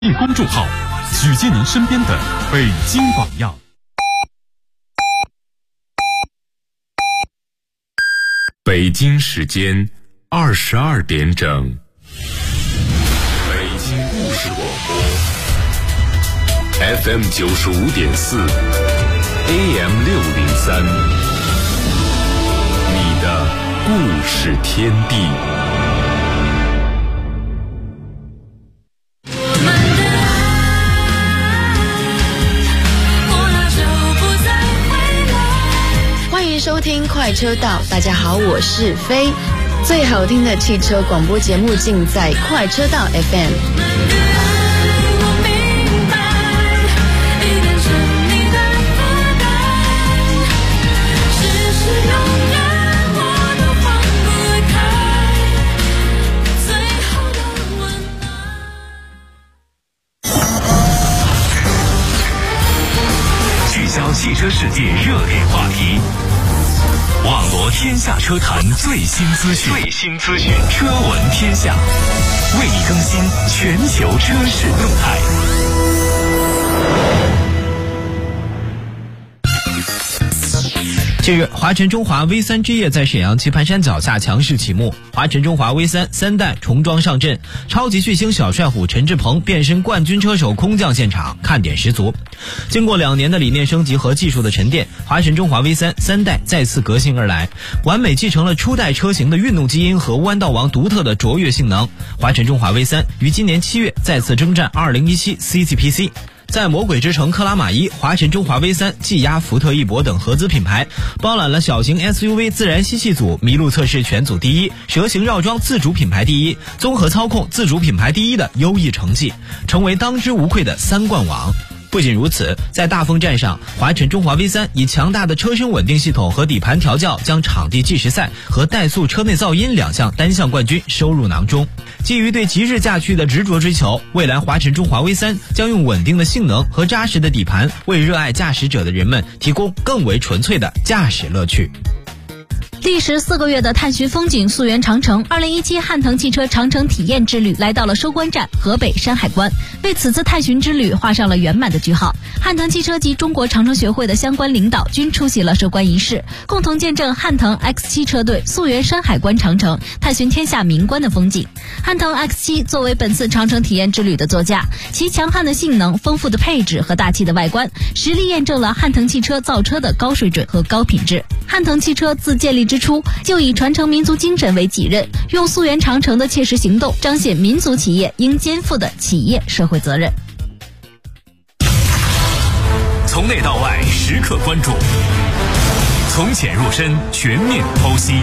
公众号，举荐您身边的北京榜样。北京时间22点整，北京故事广播 FM 95.4 AM 603，你的故事天地。 欢迎收听快车道，大家好，我是飞。最好听的汽车广播节目尽在快车道 FM。 聚焦汽车世界热点话题，网罗天下车坛最新资讯，车闻天下，为你更新全球车市动态。 近日，华晨中华 V3 之夜在沈阳棋盘山脚下强势启幕，华晨中华 V3 3代重装上阵，超级巨星小帅虎陈志朋变身冠军车手空降现场，看点十足。经过2年的理念升级和技术的沉淀，华晨中华 V3 3代再次革新而来，完美继承了初代车型的运动基因和弯道王独特的卓越性能。华晨中华 V3 于今年7月再次征战2017 CCPC。在魔鬼之城克拉玛依，华晨中华 V3 技压福特翼博等合资品牌，包揽了小型 SUV 自然吸气组、麋鹿测试全组第一、蛇形绕桩自主品牌第一、综合操控自主品牌第一的优异成绩，成为当之无愧的3冠王。不仅如此，在大风站上，华晨中华 V3 以强大的车身稳定系统和底盘调教，将场地计时赛和怠速车内噪音2项单项冠军收入囊中。基于对极致驾趣的执着追求，未来华晨中华 V3 将用稳定的性能和扎实的底盘，为热爱驾驶者的人们提供更为纯粹的驾驶乐趣。 历时4个月的探寻风景溯源长城，2017汉腾汽车长城体验之旅来到了收官站河北山海关，为此次探寻之旅画上了圆满的句号。汉腾汽车及中国长城学会的相关领导均出席了收官仪式，共同见证汉腾 X7 车队溯源山海关长城，探寻天下名关的风景。汉腾 X7 作为本次长城体验之旅的座驾，其强悍的性能、丰富的配置和大气的外观，实力验证了汉腾汽车造车的高水准和高品质。汉腾汽车自建立之初就以传承民族精神为己任，用溯源长城的切实行动彰显民族企业应肩负的企业社会责任。 从内到外时刻关注，从浅入深全面剖析。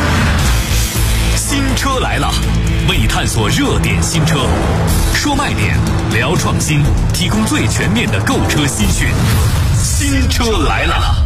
新车来了，为你探索热点新车，说卖点，聊创新，提供最全面的购车新讯。新车来了。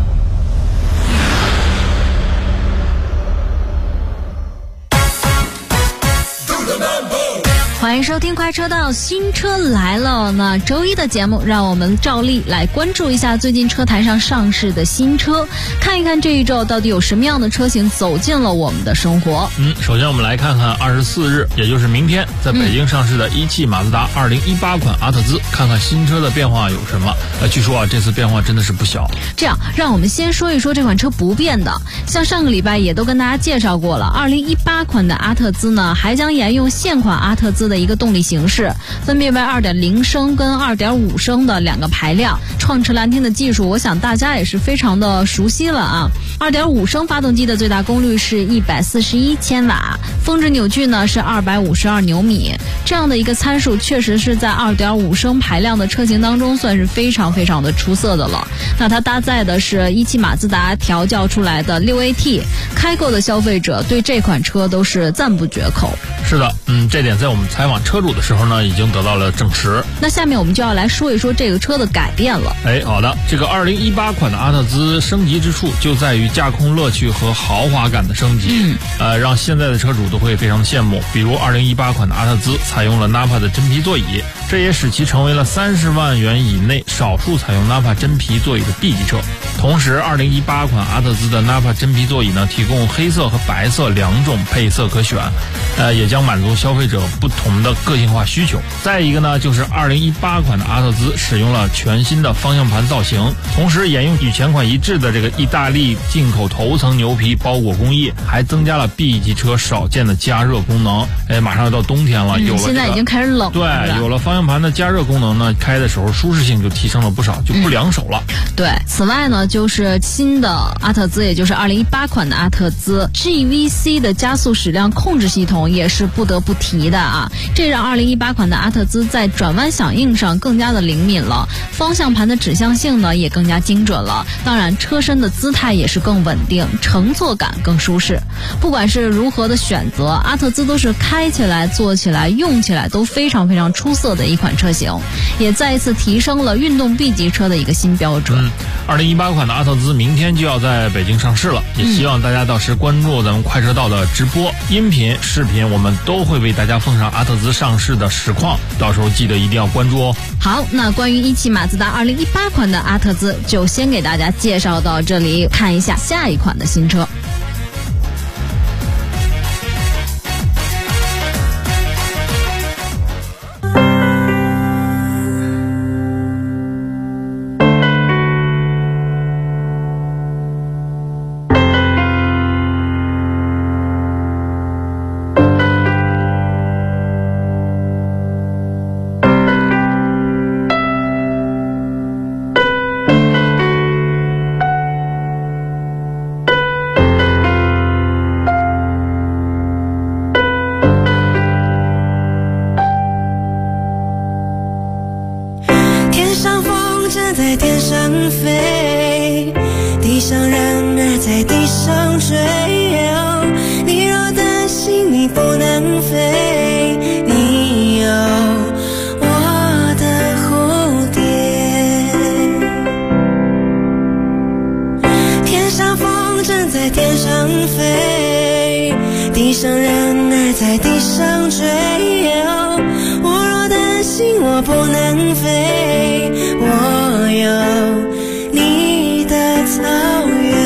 欢迎收听快车道，新车来了。那周一的节目，让我们照例来关注一下最近车坛上上市的新车，看一看这一周到底有什么样的车型走进了我们的生活。 首先我们来看看24日，也就是明天在北京上市的一汽马自达2018款阿特兹，看看新车的变化有什么。据说这次变化真的是不小。 这样，让我们先说一说这款车不变的。像上个礼拜也都跟大家介绍过了，2018款的阿特兹呢，还将沿用现款阿特兹的一个动力形式，分别为2.0升跟2.5升的2个排量。创驰蓝天的技术，我想大家也是非常的熟悉了啊。2.5升发动机的最大功率是141千瓦，峰值扭矩呢是252牛米。这样的一个参数确实是在2.5升排量的车型当中算是非常非常的出色的了。那它搭载的是一汽马自达调教出来的 6AT， 开购的消费者对这款车都是赞不绝口。 是的，这点在我们采访车主的时候呢，已经得到了证实。 那下面我们就要来说一说这个车的改变了。 好的，这个2018款的阿特兹升级之处就在于驾控乐趣和豪华感的升级，让现在的车主都会非常羡慕。比如2018款的阿特兹采用了 Nappa 的真皮座椅， 这也使其成为了30万元以内少数采用 Nappa 真皮座椅的 B 级车。同时2018款阿特兹的 Nappa 真皮座椅呢，提供黑色和白色2种配色可选，也将满足消费者不同的个性化需求。再一个呢，就是2018款的阿特兹使用了全新的方向盘造型，同时沿用与前款一致的这个意大利进口头层牛皮包裹工艺，还增加了 B 级车少见的加热功能。马上要到冬天了，有了现在已经开始冷了， 对，有了方向盘的加热功能呢，开的时候舒适性就提升了不少，就不凉手了。 对，此外呢，就是新的阿特兹，也就是2018款的阿特兹 GVC 的加速矢量控制系统也是不得不提的啊。这让2018款的阿特兹在转弯响应上更加的灵敏了，方向盘的指向性呢也更加精准了。当然，车身的姿态也是更稳定，乘坐感更舒适。不管是如何的选择，阿特兹都是开起来、坐起来、用起来都非常非常出色的一款车型，也再一次提升了运动 B 级车的一个新标准。 2018款的阿特兹明天就要在北京上市了，也希望大家到时关注咱们快车道的直播，音频、视频我们都会为大家奉上阿特兹上市的实况，到时候记得一定要关注哦。 好，那关于一汽马自达2018款的阿特兹就先给大家介绍到这里，看一下下一款的新车。 在天上飞，地上人儿在地上追。你若担心你不能飞，你有我的蝴蝶。天上风筝在天上飞，地上人儿在地上追。我若担心我不能飞，我有你的草原。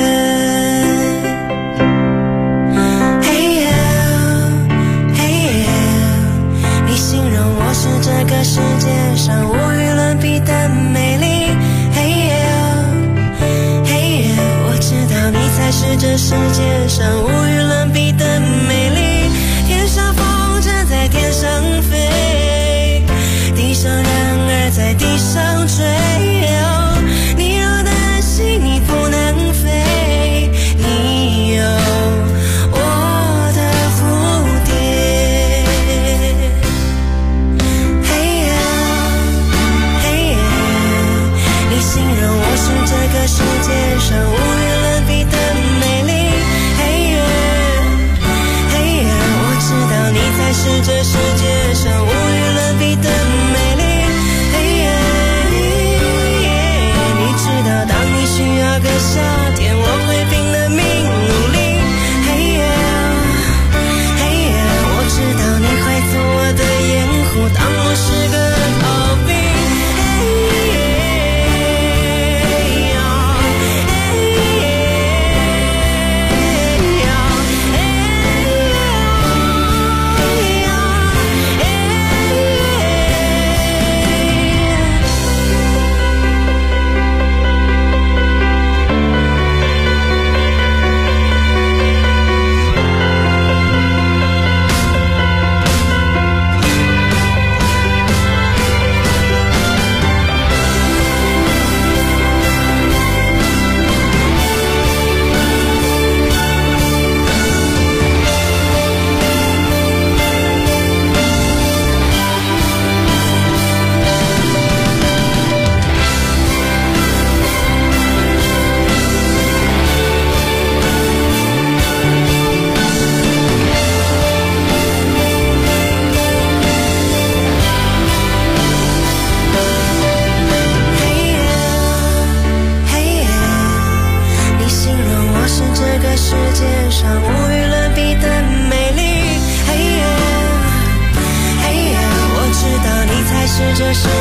嘿呀嘿呀，你形容我是这个世界上无与伦比的美丽。嘿呀嘿呀，我知道你才是这世界上无与伦比的美丽。天上风筝在天上飞，地上人儿在地上追。你若担心你不能飞，你有我的蝴蝶。嘿呀嘿呀，你形容我是这个世界上无与伦比的美丽。嘿呀嘿呀，我知道你才是这世界上无与伦比的美丽。嘿呀嘿呀。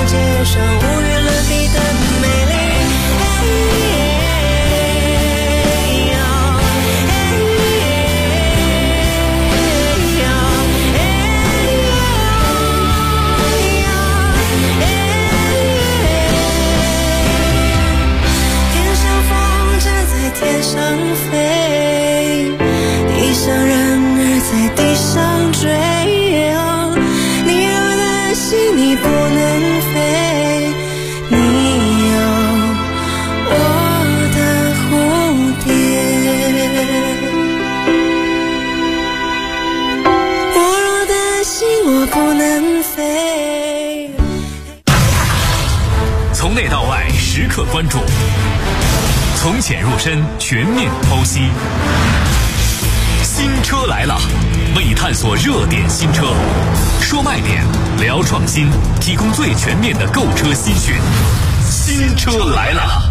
界上无与伦比的美丽。天上风筝在天上飞，地上人儿在地上追。你有的心你不能飞，你有我的蝴蝶。我若的心我不能飞。 从内到外时刻关注，从浅入深全面剖析。新车来了，为你探索热点新车，说卖点，聊创新，提供最全面的购车资讯。新车来了。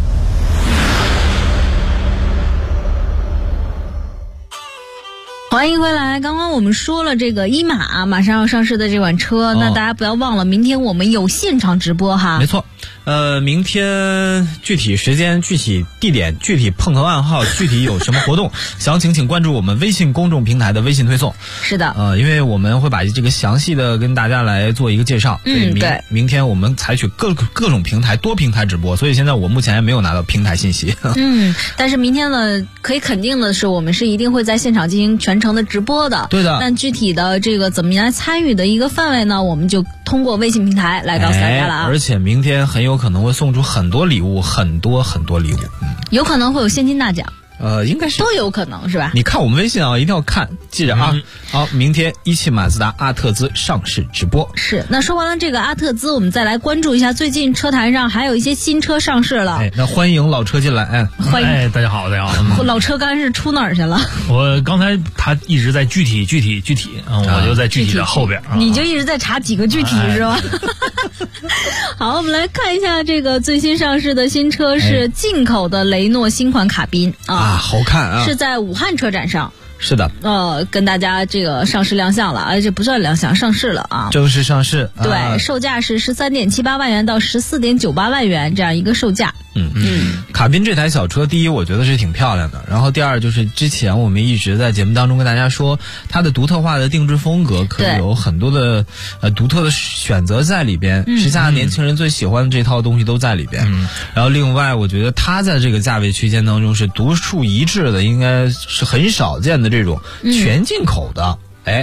欢迎回来。刚刚我们说了这个一马上要上市的这款车，那大家不要忘了，明天我们有现场直播哈。 没错，明天具体时间、具体地点、具体碰头暗号、具体有什么活动，详情请关注我们微信公众平台的微信推送。 是的， 因为我们会把这个详细的跟大家来做一个介绍。 对， 明天我们采取各种平台、多平台直播，所以现在我目前还没有拿到平台信息。 但是明天呢，可以肯定的是，我们是一定会在现场进行全程的直播的。 对的。 但具体的这个怎么样参与的一个范围呢，我们就通过微信平台来告诉大家了啊。 而且明天很有可能会送出很多礼物，很多礼物。 有可能会有现金大奖。 应该是都有可能是吧？ 你看我们微信啊，一定要看，记着啊。好，明天一汽马自达阿特兹上市直播。 是，那说完了这个阿特兹，我们再来关注一下最近车坛上还有一些新车上市了。 那欢迎老车进来。 欢迎。 大家好。 老车刚是出哪儿去了？ 我刚才他一直在具体，我就在具体的后边。 你就一直在查几个具体是吧？好，我们来看一下这个最新上市的新车是进口的雷诺新款卡宾好看啊， 是在武汉车展上。 是的， 跟大家这个上市亮相了，这不算亮相，上市了啊， 正式上市。 对，售价是13.78万元到14.98万元这样一个售价。 卡宾这台小车，第一我觉得是挺漂亮的，然后第二就是之前我们一直在节目当中跟大家说，它的独特化的定制风格可以有很多的独特的选择在里边，时下年轻人最喜欢的这套东西都在里边。然后另外我觉得它在这个价位区间当中是独树一帜的，应该是很少见的这种全进口的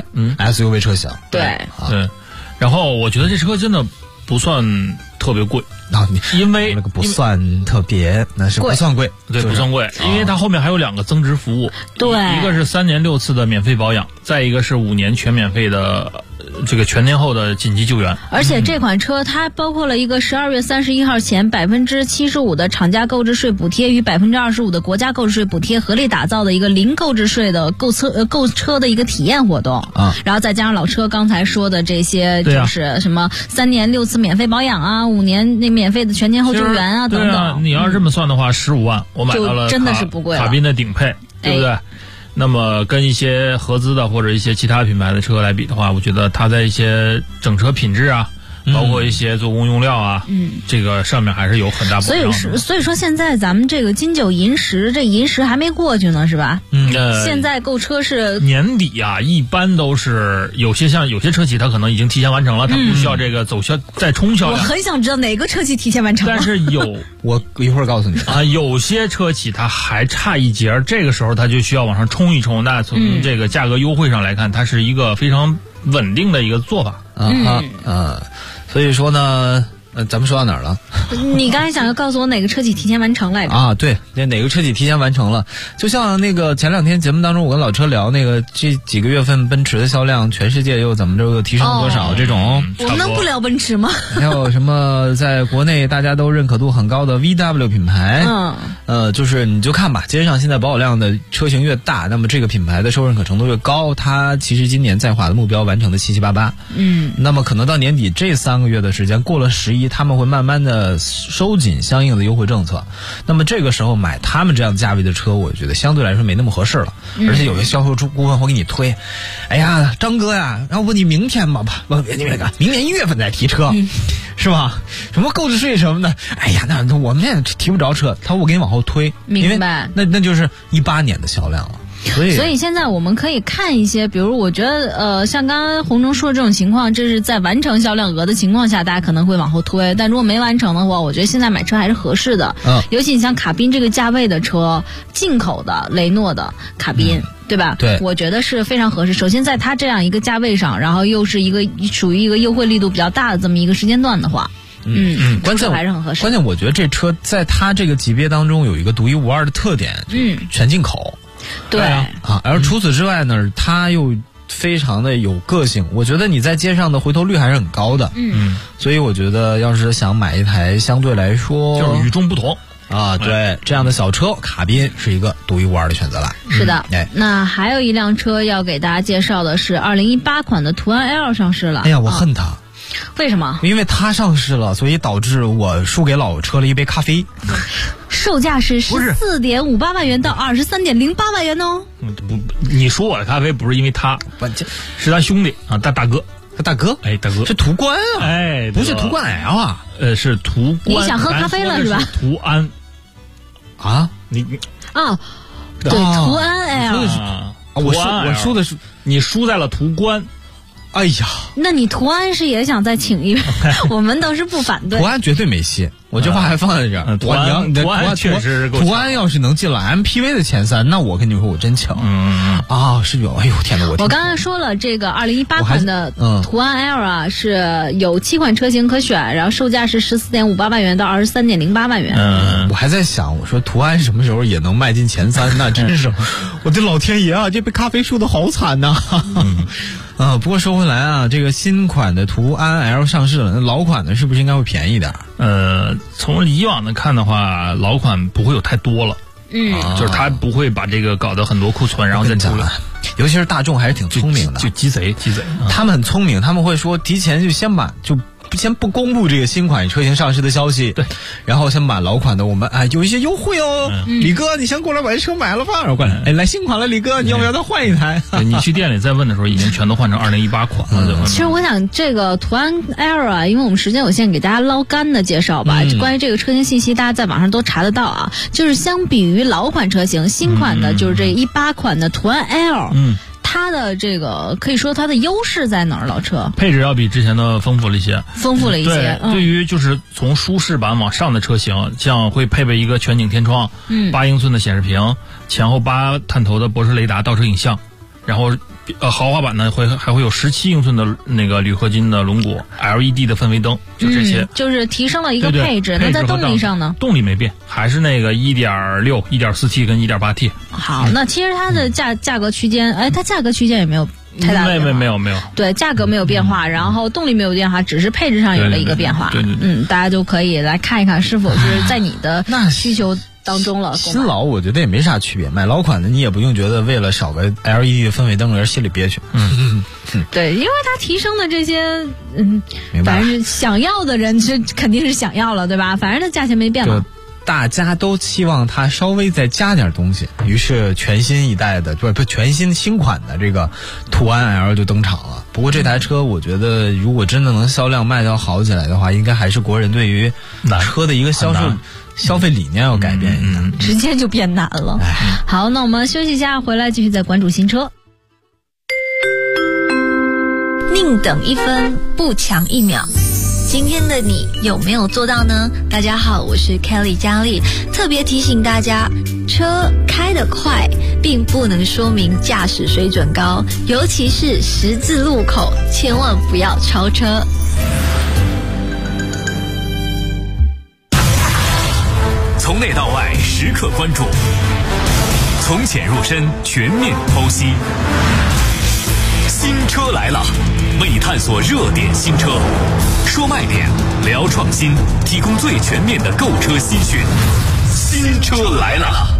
SUV 车型。 对。 然后我觉得这车真的不算特别贵。 因为那个不算特别，那是不算贵， 对，不算贵，因为它后面还有2个增值服务， 对， 一个是3年6次的免费保养，再一个是5年全免费的这个全年后的紧急救援。 而且这款车它包括了一个12月31号前75%的厂家购置税补贴与25%的国家购置税补贴合力打造的一个零购置税的购车的一个体验活动然后再加上老车刚才说的这些，就是什么3年6次免费保养啊，5年那免费的全年后救援啊等等。 你要是这么算的话，15万我买到了真的是不贵了， 卡宾的顶配，对不对？那么跟一些合资的或者一些其他品牌的车来比的话，我觉得它在一些整车品质啊，包括一些做工用料啊，这个上面还是有很大保障的。 所以说现在咱们这个金九银十，这银十还没过去呢，是吧？现在购车是年底啊，一般都是有些车企它可能已经提前完成了，它不需要这个走销再冲销量。 我很想知道哪个车企提前完成了。 但是我一会儿告诉你啊， 有些车企它还差一截，这个时候它就需要往上冲一冲。那从这个价格优惠上来看，它是一个非常稳定的一个做法。 所以说呢，咱们说到哪儿了？ 你刚才想要告诉我哪个车企提前完成来着？ 对，哪个车企提前完成了？就像那个前2天节目当中，我跟老车聊那个这几个月份奔驰的销量，全世界又怎么着又提升多少这种？ 我们能不聊奔驰吗？ 还有什么在国内大家都认可度很高的 VW 品牌？就是你就看吧，街上现在保有量的车型越大，那么这个品牌的受认可程度越高。它其实今年在华的目标完成的7788，那么可能到年底这3个月的时间，过了11，他们会慢慢的收紧相应的优惠政策。那么这个时候买他们这样价位的车，我觉得相对来说没那么合适了。而且有些销售顾问会给你推，哎呀，张哥呀，要不你明天吧，别那个，明年1月份再提车， 是吧？什么购置税什么的，哎呀，那我们也提不着车。他说我给你往后推， 明白？ 那就是18年的销量了。 所以现在我们可以看一些，比如我觉得像刚刚洪忠说的这种情况，这是在完成销量额的情况下，大家可能会往后推。但如果没完成的话，我觉得现在买车还是合适的。尤其你像卡宾这个价位的车，进口的雷诺的卡宾。对吧？ 对， 我觉得是非常合适。首先，在它这样一个价位上，然后又是一个属于一个优惠力度比较大的这么一个时间段的话， 关键还是很合适。 关键我觉得这车在它这个级别当中有一个独一无二的特点，全进口。 对啊， 而除此之外呢，它又非常的有个性。我觉得你在街上的回头率还是很高的。所以我觉得要是想买一台相对来说就是与众不同。 对，这样的小车卡宾是一个独一无二的选择了。 是的，那还有一辆车要给大家介绍的是2018款的途安 L 上市了。 哎呀，我恨它。 为什么？ 因为它上市了，所以导致我输给老车了一杯咖啡。 售价是14.58万元到23.08万元哦。 你说我的咖啡不是因为它，是咱兄弟啊，大哥。 大哥， 大哥是途观啊，不是途观 L 啊， 是途观。 你想喝咖啡了是吧？ 途安啊， 对，途安 L 我输的是你输在了途观。 哎呀， 那你途安是也想再请一我们倒是不反对。 途安绝对没戏，我这话还放在这儿。 途安确实途安要是能进了 MPV 的前3，那我跟你说我真抢。是有，哎呦天哪！ 我刚才说了，这个2018款的途安 L 啊，是有7款车型可选，然后售价是14.58万元到23.08万元。 我还在想，我说途安什么时候也能迈进前3？那真是我的老天爷啊！这杯咖啡输的好惨呐。不过说回来啊，这个新款的途安 L 上市了，那老款的是不是应该会便宜点？ 从以往的看的话，老款不会有太多了。就是他不会把这个搞得很多库存，然后再出来。 尤其是大众还是挺聪明的， 就鸡贼。 他们很聪明，他们会说提前就先不公布这个新款车型上市的消息， 对， 然后先把老款的我们有一些优惠哦，李哥你先过来把这车买了吧，然后过来，来新款了，李哥你要不要再换一台？ 你去店里再问的时候，已经全都换成2018款了。 其实我想这个途安 L 啊，因为我们时间有限，给大家捞干的介绍吧。关于这个车型信息，大家在网上都查得到啊。就是相比于老款车型，新款的就是这18款的途安 L，它的这个可以说它的优势在哪儿？老车配置要比之前的丰富了一些。对于就是从舒适版往上的车型，像会配备一个全景天窗，8英寸的显示屏，前后8探头的博士雷达倒车影像，然后豪华版呢还会有17英寸的那个铝合金的轮毂 ，LED 的氛围灯，就这些， 就是提升了一个配置。那在动力上呢？ 动力没变，还是那个1.6、1.4T 跟1.8T。 好，那其实它的价格区间，它价格区间也没有太大的变化。 没有。 对，价格没有变化，然后动力没有变化，只是配置上有了一个变化。 对， 大家就可以来看一看是否是在你的需求当中了。 新老我觉得也没啥区别，买老款的你也不用觉得为了少个 LED 的氛围灯而心里憋屈。 对，因为它提升的这些， 明白， 反正想要的人这肯定是想要了，对吧？反正它价钱没变嘛。 大家都期望它稍微再加点东西，于是全新一代的全新款的这个途安 L 就登场了。不过这台车我觉得如果真的能销量卖到好起来的话，应该还是国人对于车的一个消费理念要改变一下， 直接就变难了。好，那我们休息一下，回来继续再关注新车。 宁等1分，不抢1秒。今天的你有没有做到呢？大家好，我是 Kelly 佳丽，特别提醒大家，车开得快并不能说明驾驶水准高，尤其是十字路口，千万不要超车。 从内到外时刻关注，从浅入深全面剖析。新车来了，为你探索热点新车，说卖点，聊创新，提供最全面的购车资讯。新车来了。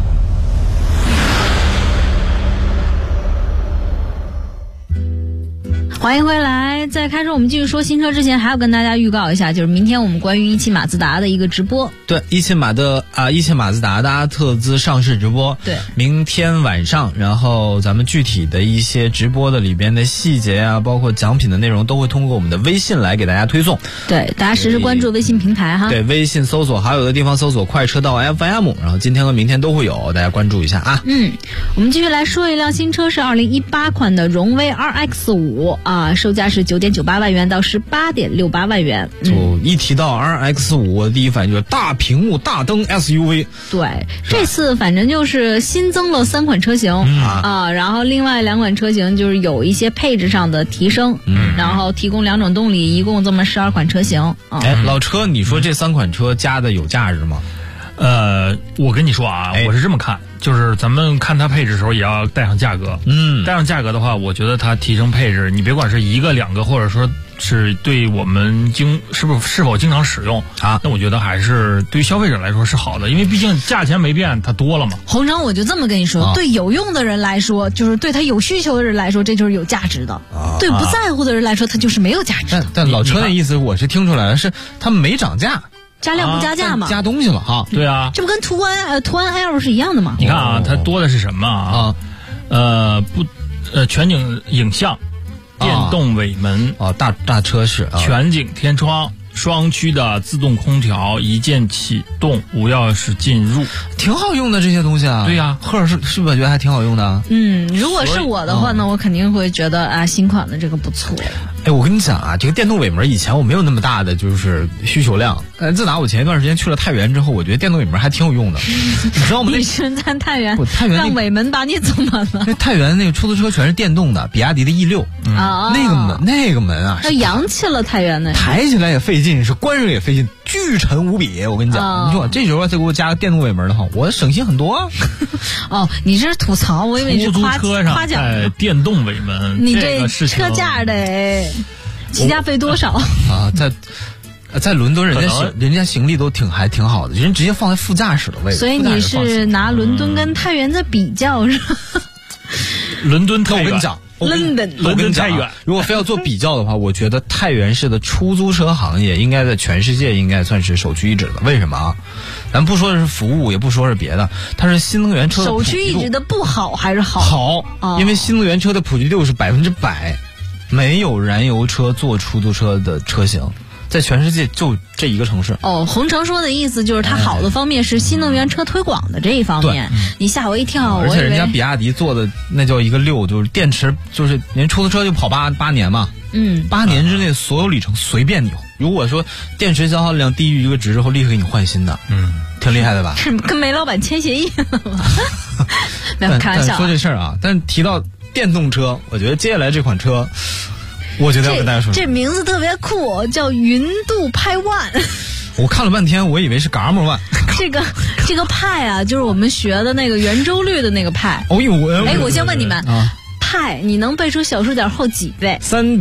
欢迎回来。在开始我们继续说新车之前，还要跟大家预告一下，就是明天我们关于一汽马自达的一个直播。 对，一汽马自达的阿特兹上市直播。 对， 明天晚上，然后咱们具体的一些直播的里边的细节啊，包括奖品的内容，都会通过我们的微信来给大家推送。 对，大家实时关注微信平台哈。 对，微信搜索好友的地方搜索快车道 FM， 然后今天和明天都会有，大家关注一下啊。 我们继续来说一辆新车，是2018款的荣威 RX5啊，售价是9.98万元到18.68万元。 就一提到 RX5， 我的第一反应就是大屏幕大灯 SUV。 对，这次反正就是新增了3款车型然后另外2款车型就是有一些配置上的提升，然后提供2种动力，一共这么12款车型。 老车，你说这3款车加的有价值吗？ 我跟你说啊，我是这么看，就是咱们看它配置的时候也要带上价格。带上价格的话，我觉得它提升配置，你别管是1个2个，或者说是对我们是否经常使用啊，那我觉得还是对于消费者来说是好的，因为毕竟价钱没变，它多了嘛。 洪城，我就这么跟你说，对有用的人来说，就是对他有需求的人来说，这就是有价值的；对不在乎的人来说，它就是没有价值的。 但老车的意思，我是听出来了，是他们没涨价。 加量不加价嘛， 加东西了哈。 对啊， 这不跟途安 L 是一样的吗？ 你看啊，它多的是什么啊？全景影像，电动尾门大车是全景天窗，双区的自动空调，一键启动，无钥匙进入， 挺好用的这些东西啊。 对呀， 赫尔是不是觉得还挺好用的？ 如果是我的话呢，我肯定会觉得新款的这个不错。 我跟你讲啊，这个电动尾门以前我没有那么大的就是需求量，自打我前一段时间去了太原之后，我觉得电动尾门还挺有用的。你知道吗？ 你是在太原让尾门把你走满了。 那太原那个出租车全是电动的，比亚迪的 E6 那个门啊， 要洋气了。太原的抬起来也费劲，是关上也费劲，巨沉无比。我跟你讲，你说这时候再给我加个电动尾门的话，我省心很多啊。 你这是吐槽，我以为你是夸奖。 电动尾门， 你这车价得起价费多少啊？在伦敦人家行李都还挺好的，人直接放在副驾驶的位置。 所以你是拿伦敦跟太原在比较是吧？ 伦敦太远。 我跟你讲， 伦敦太远。 如果非要做比较的话，我觉得太原市的出租车行业应该在全世界应该算是首屈一指的。为什么啊？咱不说是服务，也不说是别的，它是新能源车的首屈一指的不好还是好？ 好，因为新能源车的普及率是100%，没有燃油车做出租车的车型。在全世界就这一个城市。 洪城说的意思就是它好的方面是新能源车推广的这一方面。你吓我一跳， 而且人家比亚迪做的那叫一个6，就是电池，就是人出租车就跑8年嘛。8年之内所有里程随便你。如果说电池消耗量低于一个值之后，立刻给你换新的。挺厉害的吧？ 是跟煤老板签协议了吗？没有开玩笑。 说这事儿啊，但提到电动车，我觉得接下来这款车。我觉得要跟大家说， 这名字特别酷，叫云度派1。 我看了半天，我以为是伽马1。 这个派啊，就是我们学的那个圆周率的那个派。我先问你们，派你能背出小数点后几倍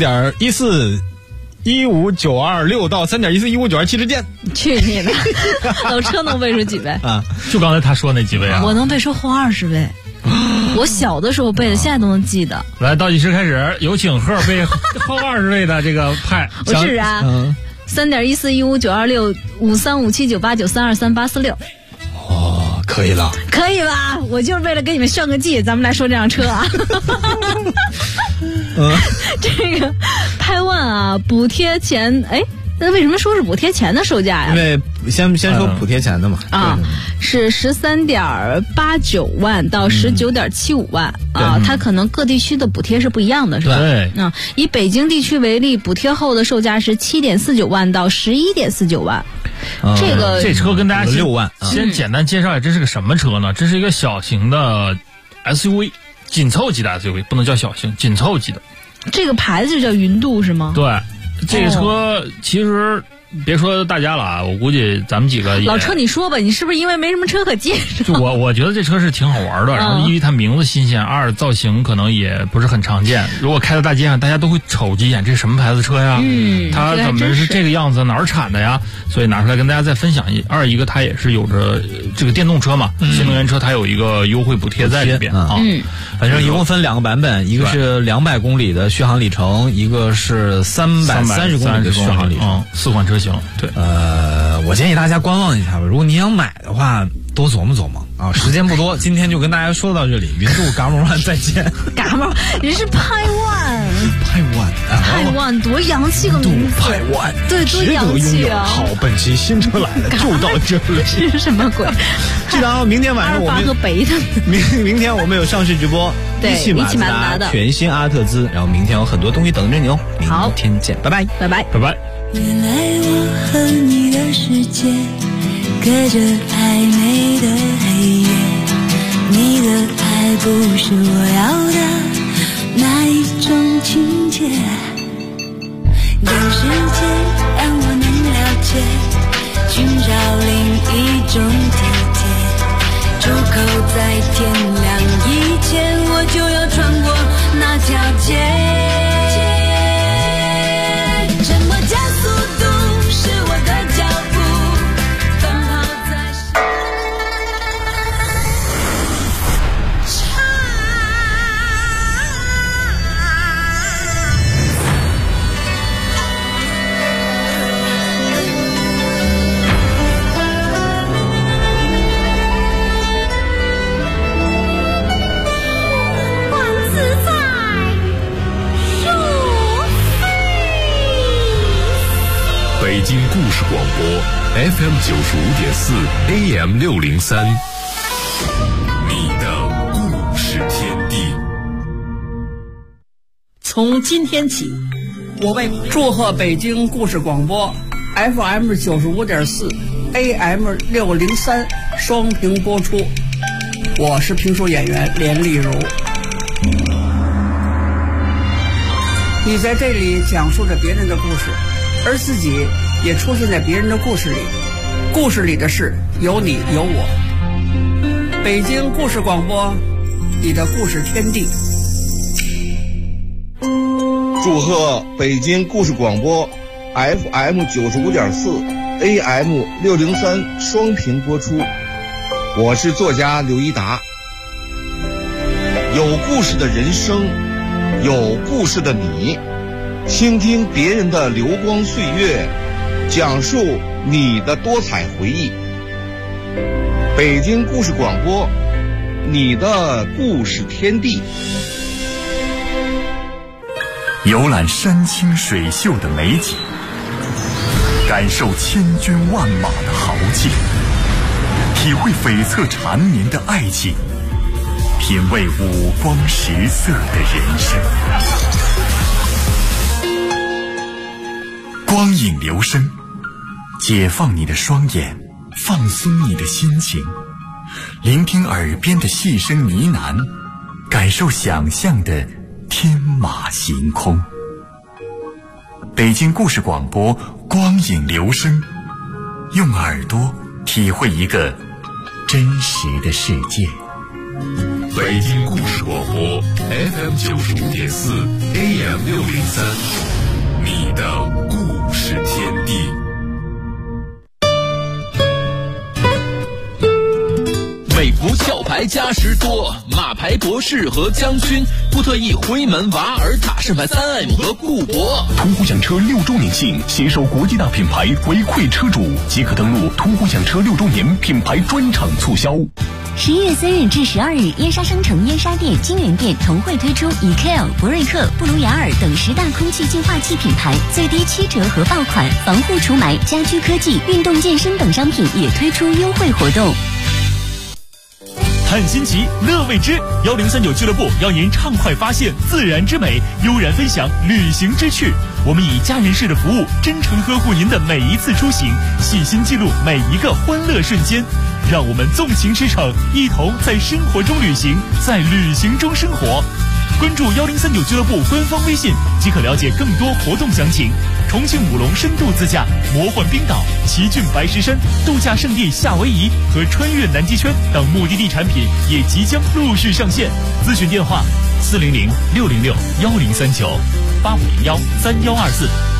？3.1415926到3.1415927之间。 去你的！老车能背出几倍啊？就刚才他说那几倍啊？ 我能背出后20倍。我小的时候背的，现在都能记得。 来，倒计时开始，有请赫背后20位的这个派。 我试试啊，3.141592653579893238486。 可以了， 可以吧？我就是为了给你们炫个技，咱们来说这辆车啊。这个派1啊，补贴前，那为什么说是补贴前的售价呀？ 因为先说补贴前的嘛。 是13.89万到19.75万它可能各地区的补贴是不一样的，是吧？ 对。 以北京地区为例，补贴后的售价是7.49万到11.49万。 这车跟大家 6万。 先简单介绍一下，这是个什么车呢？这是一个小型的 SUV， 紧凑级的 SUV， 不能叫小型，紧凑级的。 这个牌子就叫云度是吗？ 对。这个车其实别说大家了啊，我估计咱们几个也老车，你说吧，你是不是因为没什么车可介绍？ 就我觉得这车是挺好玩的，然后因为它名字新鲜，二造型可能也不是很常见。如果开到大街上，大家都会瞅几眼，这是什么牌子车呀？它怎么是这个样子？哪儿产的呀？所以拿出来跟大家再分享一个它也是有着这个电动车嘛，新能源车它有一个优惠补贴在里边啊。 反正一共分2个版本，一个是200公里的续航里程，一个是330公里的续航里程 ，4款车型。对， 我建议大家观望一下吧。如果你想买的话，多琢磨琢磨啊。时间不多，今天就跟大家说到这里。云度嘎毛万再见。 嘎毛，人是派万，多洋气个名字。 派万， 对，多洋气啊！ 好，本期新车来了，就到这里。 是什么鬼？ 记得啊，明天晚上我们和北的明天我们有上市直播， 对，一起马自达的全新阿特兹，然后明天有很多东西等着你哦。 好， 明天见，拜拜， 拜拜。 原来我和你的世界隔着暧昧的黑夜，你的爱不是我要的那一种情节，有时间让我能了解，寻找另一种体贴，出口在天亮以前，我就要穿过那条街。什么加速度是我的脚步，奔跑在北京故事广播 FM 95.4 AM 603，你的故事天地。 从今天起，我为祝贺北京故事广播 FM 95.4 AM 603双屏播出。我是评书演员连丽如。你在这里讲述着别人的故事，而自己也出现在别人的故事里，故事里的事有你有我。北京故事广播，你的故事天地。 祝贺北京故事广播 FM 95.4 AM 603双屏播出。我是作家刘一达。有故事的人生，有故事的你，倾听别人的流光岁月，讲述你的多彩回忆。北京故事广播，你的故事天地。 游览山清水秀的美景，感受千军万马的豪气，体会悱恻缠绵的爱情，品味五光十色的人生。光影留声，解放你的双眼，放松你的心情，聆听耳边的细声呢喃，感受想象的天马行空。北京故事广播，光影留声，用耳朵体会一个真实的世界。 北京故事广播 FM 95.4 AM 603，你的故事天地。 美孚壳牌嘉实多，马牌博士和将军，布特意回门瓦尔塔盛牌3M 和固铂。 途虎养车6周年庆，携手国际大品牌回馈车主，即可登录途虎养车6周年品牌专场促销。 11月3日至12日，燕莎商城、燕莎店、金源店同会推出以 K.L、博瑞克、布鲁雅尔等10大空气净化器品牌最低7折和爆款，防护除霾、家居科技、运动健身等商品也推出优惠活动。 看新奇，乐未知，1039俱乐部邀您畅快发现自然之美，悠然分享旅行之趣。我们以家人式的服务，真诚呵护您的每一次出行，细心记录每一个欢乐瞬间。让我们纵情驰骋，一同在生活中旅行，在旅行中生活。关注1039俱乐部官方微信，即可了解更多活动详情。 重庆武隆深度自驾、魔幻冰岛、奇骏白石山、度假胜地夏威夷和穿越南极圈等目的地产品也即将陆续上线。咨询电话：400-606-1039，8501-3124。